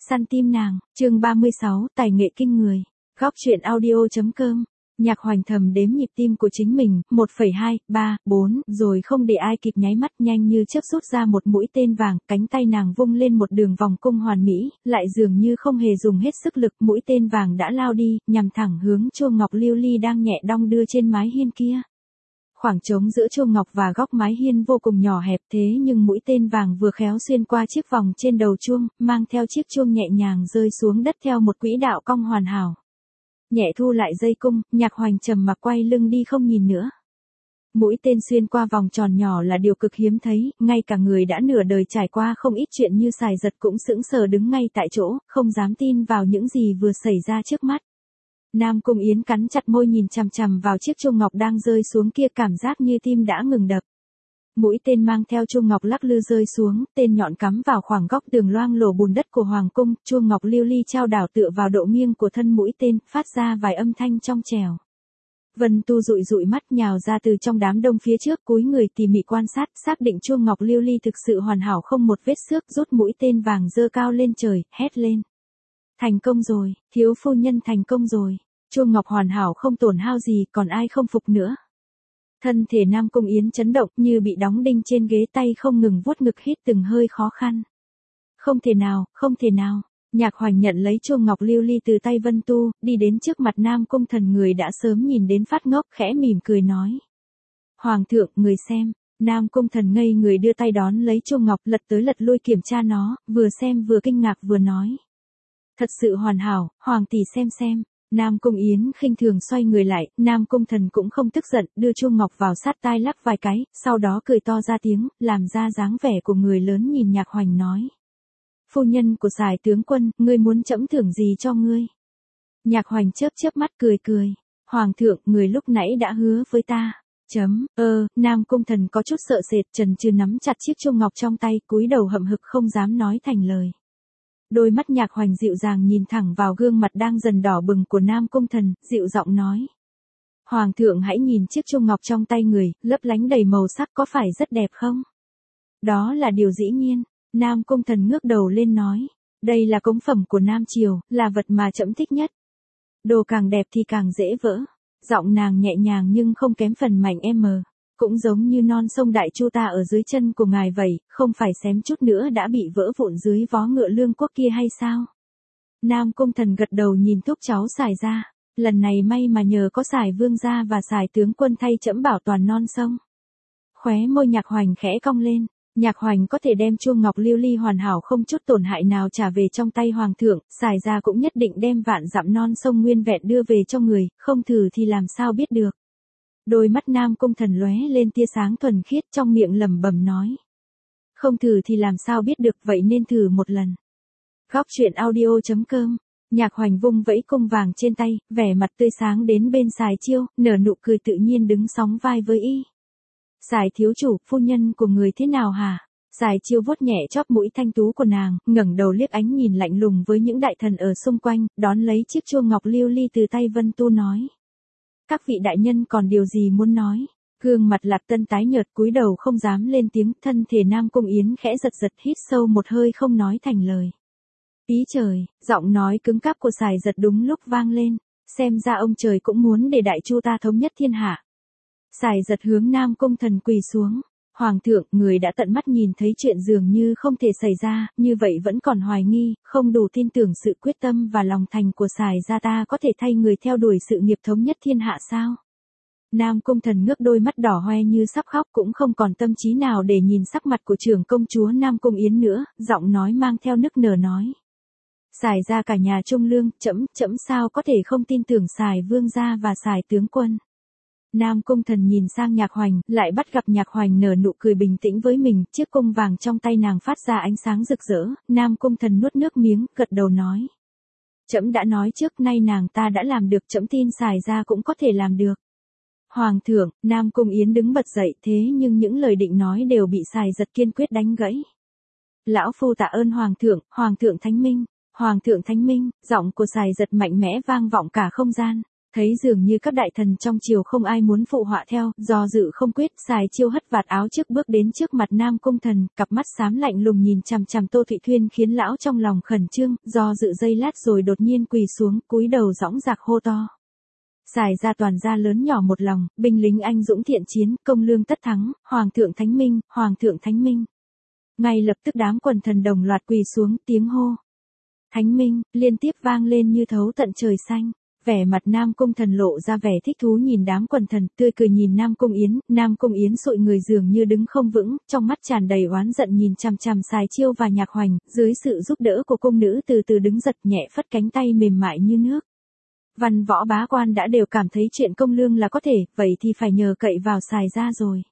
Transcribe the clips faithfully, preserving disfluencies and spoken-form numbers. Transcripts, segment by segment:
Săn tim nàng, chương ba mươi sáu, tài nghệ kinh người. Góc truyện audio.com. Nhạc Hoành thầm đếm nhịp tim của chính mình, một phẩy hai, ba, bốn, rồi không để ai kịp nháy mắt, nhanh như chớp rút ra một mũi tên vàng, cánh tay nàng vung lên một đường vòng cung hoàn mỹ, lại dường như không hề dùng hết sức lực, mũi tên vàng đã lao đi, nhằm thẳng hướng chuông ngọc lưu ly đang nhẹ đong đưa trên mái hiên kia. Khoảng trống giữa chuông ngọc và góc mái hiên vô cùng nhỏ hẹp, thế nhưng mũi tên vàng vừa khéo xuyên qua chiếc vòng trên đầu chuông, mang theo chiếc chuông nhẹ nhàng rơi xuống đất theo một quỹ đạo cong hoàn hảo. Nhẹ thu lại dây cung, Nhạc Hoành trầm mặc quay lưng đi không nhìn nữa. Mũi tên xuyên qua vòng tròn nhỏ là điều cực hiếm thấy, ngay cả người đã nửa đời trải qua không ít chuyện như Sài Giật cũng sững sờ đứng ngay tại chỗ, không dám tin vào những gì vừa xảy ra trước mắt. Nam Cung Yến cắn chặt môi nhìn chằm chằm vào chiếc chuông ngọc đang rơi xuống kia, cảm giác như tim đã ngừng đập. Mũi tên mang theo chuông ngọc lắc lư rơi xuống, tên nhọn cắm vào khoảng góc tường loang lổ bùn đất của hoàng cung, chuông ngọc lưu ly trao đảo tựa vào độ nghiêng của thân mũi tên, phát ra vài âm thanh trong trẻo. Vân Tu dụi dụi mắt nhào ra từ trong đám đông phía trước, cúi người tỉ mỉ quan sát, xác định chuông ngọc lưu ly thực sự hoàn hảo không một vết xước, rút mũi tên vàng giơ cao lên trời, hét lên. Thành công rồi, thiếu phu nhân thành công rồi. Chuông ngọc hoàn hảo không tổn hao gì, còn ai không phục nữa. Thân thể Nam Cung Yến chấn động như bị đóng đinh trên ghế, tay không ngừng vuốt ngực, hít từng hơi khó khăn. Không thể nào, không thể nào. Nhạc Hoành nhận lấy chuông ngọc lưu ly từ tay Vân Tu, đi đến trước mặt Nam Cung Thần, người đã sớm nhìn đến phát ngốc, khẽ mỉm cười nói. Hoàng thượng, người xem. Nam Cung Thần ngây người đưa tay đón lấy chuông ngọc, lật tới lật lui kiểm tra nó, vừa xem vừa kinh ngạc vừa nói. Thật sự hoàn hảo, Hoàng tỷ xem xem. Nam Cung Yến khinh thường xoay người lại, Nam Cung Thần cũng không tức giận, đưa chuông ngọc vào sát tai lắc vài cái, sau đó cười to ra tiếng, làm ra dáng vẻ của người lớn nhìn Nhạc Hoành nói. Phu nhân của Sài tướng quân, ngươi muốn trẫm thưởng gì cho ngươi? Nhạc Hoành chớp chớp mắt cười cười. Hoàng thượng, người lúc nãy đã hứa với ta. Chấm, ơ, Nam Cung Thần có chút sợ sệt, chần chừ nắm chặt chiếc chuông ngọc trong tay, cúi đầu hậm hực không dám nói thành lời. Đôi mắt Nhạc Hoành dịu dàng nhìn thẳng vào gương mặt đang dần đỏ bừng của Nam Cung Thần, dịu giọng nói. Hoàng thượng hãy nhìn chiếc chuông ngọc trong tay người, lấp lánh đầy màu sắc, có phải rất đẹp không? Đó là điều dĩ nhiên. Nam Cung Thần ngước đầu lên nói. Đây là cống phẩm của Nam Triều, là vật mà trẫm thích nhất. Đồ càng đẹp thì càng dễ vỡ. Giọng nàng nhẹ nhàng nhưng không kém phần mạnh em mờ. Cũng giống như non sông Đại Chu ta ở dưới chân của ngài vậy, không phải xém chút nữa đã bị vỡ vụn dưới vó ngựa Lương Quốc kia hay sao? Nam Cung Thần gật đầu nhìn thúc cháu Sài ra. Lần này may mà nhờ có Sài vương gia và Sài tướng quân thay trẫm bảo toàn non sông. Khóe môi Nhạc Hoành khẽ cong lên. Nhạc Hoành có thể đem chuông ngọc lưu ly hoàn hảo không chút tổn hại nào trả về trong tay hoàng thượng, Sài gia cũng nhất định đem vạn dặm non sông nguyên vẹn đưa về cho người, không thử thì làm sao biết được. Đôi mắt Nam Cung Thần lóe lên tia sáng thuần khiết, trong miệng lẩm bẩm nói. Không thử thì làm sao biết được, vậy nên thử một lần. Góc truyện audio.com. Nhạc Hoành vung vẫy cung vàng trên tay, vẻ mặt tươi sáng đến bên Sài Chiêu, nở nụ cười tự nhiên đứng sóng vai với y. Sài thiếu chủ, phu nhân của người thế nào hả? Sài Chiêu vuốt nhẹ chóp mũi thanh tú của nàng, ngẩng đầu liếc ánh nhìn lạnh lùng với những đại thần ở xung quanh, đón lấy chiếc chuông ngọc lưu ly từ tay Vân Tu nói. Các vị đại nhân còn điều gì muốn nói? Gương mặt Lạc Tân tái nhợt, cúi đầu không dám lên tiếng, thân thể Nam Cung Yến khẽ giật giật, hít sâu một hơi không nói thành lời. Ý trời, giọng nói cứng cáp của Sài Giật đúng lúc vang lên, xem ra ông trời cũng muốn để Đại Chu ta thống nhất thiên hạ. Sài Giật hướng Nam Cung Thần quỳ xuống. Hoàng thượng, người đã tận mắt nhìn thấy chuyện dường như không thể xảy ra, như vậy vẫn còn hoài nghi, không đủ tin tưởng sự quyết tâm và lòng thành của Sài gia ta có thể thay người theo đuổi sự nghiệp thống nhất thiên hạ sao? Nam Cung Thần ngước đôi mắt đỏ hoe như sắp khóc, cũng không còn tâm trí nào để nhìn sắc mặt của trưởng công chúa Nam Cung Yến nữa, giọng nói mang theo nức nở nói. Sài gia cả nhà trung lương, trẫm, trẫm sao có thể không tin tưởng Sài vương gia và Sài tướng quân. Nam Cung Thần nhìn sang Nhạc Hoành, lại bắt gặp Nhạc Hoành nở nụ cười bình tĩnh với mình, chiếc cung vàng trong tay nàng phát ra ánh sáng rực rỡ, Nam Cung Thần nuốt nước miếng, gật đầu nói. Trẫm đã nói trước, nay nàng ta đã làm được, trẫm tin Sài gia cũng có thể làm được. Hoàng thượng, Nam Cung Yến đứng bật dậy, thế nhưng những lời định nói đều bị Sài Giật kiên quyết đánh gãy. Lão phu tạ ơn Hoàng thượng, Hoàng thượng thánh minh, Hoàng thượng thánh minh, giọng của Sài Giật mạnh mẽ vang vọng cả không gian. Thấy dường như các đại thần trong triều không ai muốn phụ họa theo, do dự không quyết, Sài Chiêu hất vạt áo trước bước đến trước mặt Nam Cung Thần, cặp mắt xám lạnh lùng nhìn chằm chằm Tô Thụy Thuyên khiến lão trong lòng khẩn trương, do dự giây lát rồi đột nhiên quỳ xuống, cúi đầu dõng dạc hô to. Sài gia toàn gia lớn nhỏ một lòng, binh lính anh dũng thiện chiến, công lương tất thắng, Hoàng thượng Thánh Minh, Hoàng thượng Thánh Minh. Ngay lập tức đám quần thần đồng loạt quỳ xuống, tiếng hô Thánh Minh liên tiếp vang lên như thấu tận trời xanh. Vẻ mặt Nam Cung Thần lộ ra vẻ thích thú nhìn đám quần thần, tươi cười nhìn Nam Cung Yến, Nam Cung Yến sụi người dường như đứng không vững, trong mắt tràn đầy oán giận nhìn chằm chằm Sài Chiêu và Nhạc Hoành, dưới sự giúp đỡ của cung nữ từ từ đứng giật nhẹ phất cánh tay mềm mại như nước. Văn võ bá quan đã đều cảm thấy chuyện công lương là có thể, vậy thì phải nhờ cậy vào Sài gia rồi.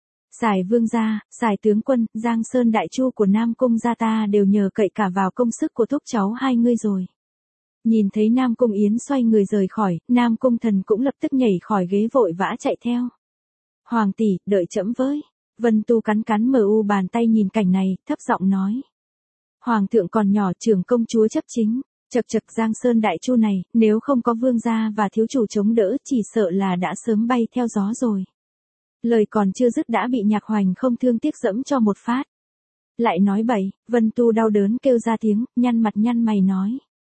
Sài vương gia, Sài tướng quân, Giang Sơn đại chu của Nam Cung gia ta đều nhờ cậy cả vào công sức của thúc cháu hai ngươi rồi. Nhìn thấy Nam Cung Yến xoay người rời khỏi, Nam Cung Thần cũng lập tức nhảy khỏi ghế vội vã chạy theo. Hoàng tỷ, đợi trẫm với. Vân Tu cắn cắn mờ u bàn tay nhìn cảnh này, thấp giọng nói. Hoàng thượng còn nhỏ, trưởng công chúa chấp chính, chật chật Giang Sơn đại chu này, nếu không có vương gia và thiếu chủ chống đỡ chỉ sợ là đã sớm bay theo gió rồi. Lời còn chưa dứt đã bị Nhạc Hoành không thương tiếc dẫm cho một phát. Lại nói bậy, Vân Tu đau đớn kêu ra tiếng, nhăn mặt nhăn mày nói.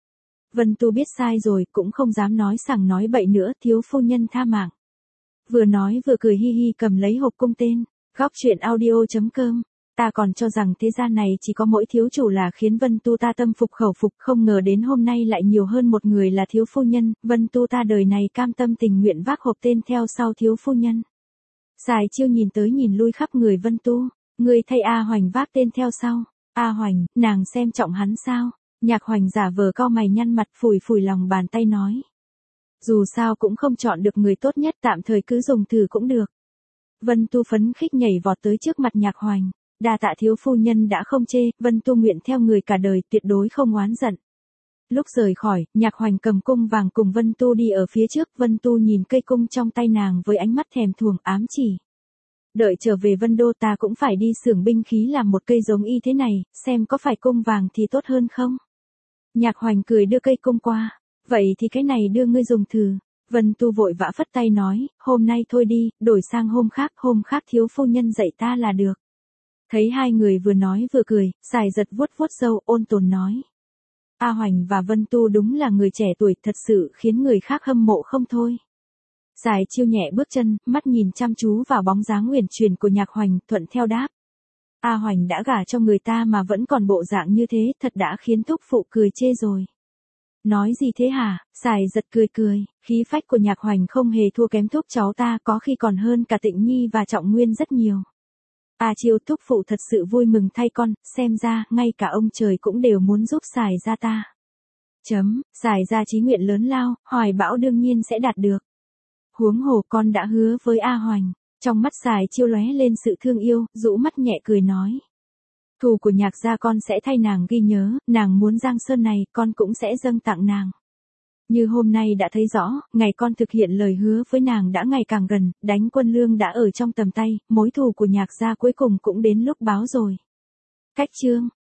Vân Tu biết sai rồi, cũng không dám nói sằng nói bậy nữa, thiếu phu nhân tha mạng. Vừa nói vừa cười hi hi cầm lấy hộp cung tên, góc truyện audio chấm com. Ta còn cho rằng thế gian này chỉ có mỗi thiếu chủ là khiến Vân Tu ta tâm phục khẩu phục, không ngờ đến hôm nay lại nhiều hơn một người là thiếu phu nhân, Vân Tu ta đời này cam tâm tình nguyện vác hộp tên theo sau thiếu phu nhân. Sài Chiêu nhìn tới nhìn lui khắp người Vân Tu, người thay A Hoành vác tên theo sau. A Hoành, nàng xem trọng hắn sao? Nhạc Hoành giả vờ cau mày nhăn mặt phủi phủi lòng bàn tay nói. Dù sao cũng không chọn được người tốt nhất, tạm thời cứ dùng thử cũng được. Vân Tu phấn khích nhảy vọt tới trước mặt Nhạc Hoành. Đa tạ thiếu phu nhân đã không chê, Vân Tu nguyện theo người cả đời, tuyệt đối không oán giận. Lúc rời khỏi, Nhạc Hoành cầm cung vàng cùng Vân Tu đi ở phía trước, Vân Tu nhìn cây cung trong tay nàng với ánh mắt thèm thuồng ám chỉ. Đợi trở về Vân Đô ta cũng phải đi xưởng binh khí làm một cây giống y thế này, xem có phải cung vàng thì tốt hơn không? Nhạc Hoành cười đưa cây cung qua, vậy thì cái này đưa ngươi dùng thử. Vân Tu vội vã phất tay nói, hôm nay thôi đi, đổi sang hôm khác, hôm khác thiếu phu nhân dạy ta là được. Thấy hai người vừa nói vừa cười, Sài giật vuốt vuốt râu ôn tồn nói. A Hoành và Vân Tu đúng là người trẻ tuổi, thật sự khiến người khác hâm mộ không thôi. Sài Chiêu nhẹ bước chân, mắt nhìn chăm chú vào bóng dáng uyển chuyển của Nhạc Hoành, thuận theo đáp. A Hoành đã gả cho người ta mà vẫn còn bộ dạng như thế, thật đã khiến thúc phụ cười chê rồi. Nói gì thế hả? Sài giật cười cười, khí phách của Nhạc Hoành không hề thua kém thúc cháu ta, có khi còn hơn cả Tịnh Nhi và Trọng Nguyên rất nhiều. A Chiêu thúc phụ thật sự vui mừng thay con, xem ra, ngay cả ông trời cũng đều muốn giúp Sài gia ta. Chấm, Sài gia chí nguyện lớn lao, hoài bão đương nhiên sẽ đạt được. Huống hồ con đã hứa với A Hoành, trong mắt Sài Chiêu lóe lên sự thương yêu, rũ mắt nhẹ cười nói. Thù của Nhạc gia con sẽ thay nàng ghi nhớ, nàng muốn Giang Sơn này, con cũng sẽ dâng tặng nàng. Như hôm nay đã thấy rõ, ngày con thực hiện lời hứa với nàng đã ngày càng gần, đánh quân lương đã ở trong tầm tay, mối thù của Nhạc gia cuối cùng cũng đến lúc báo rồi. Cách chương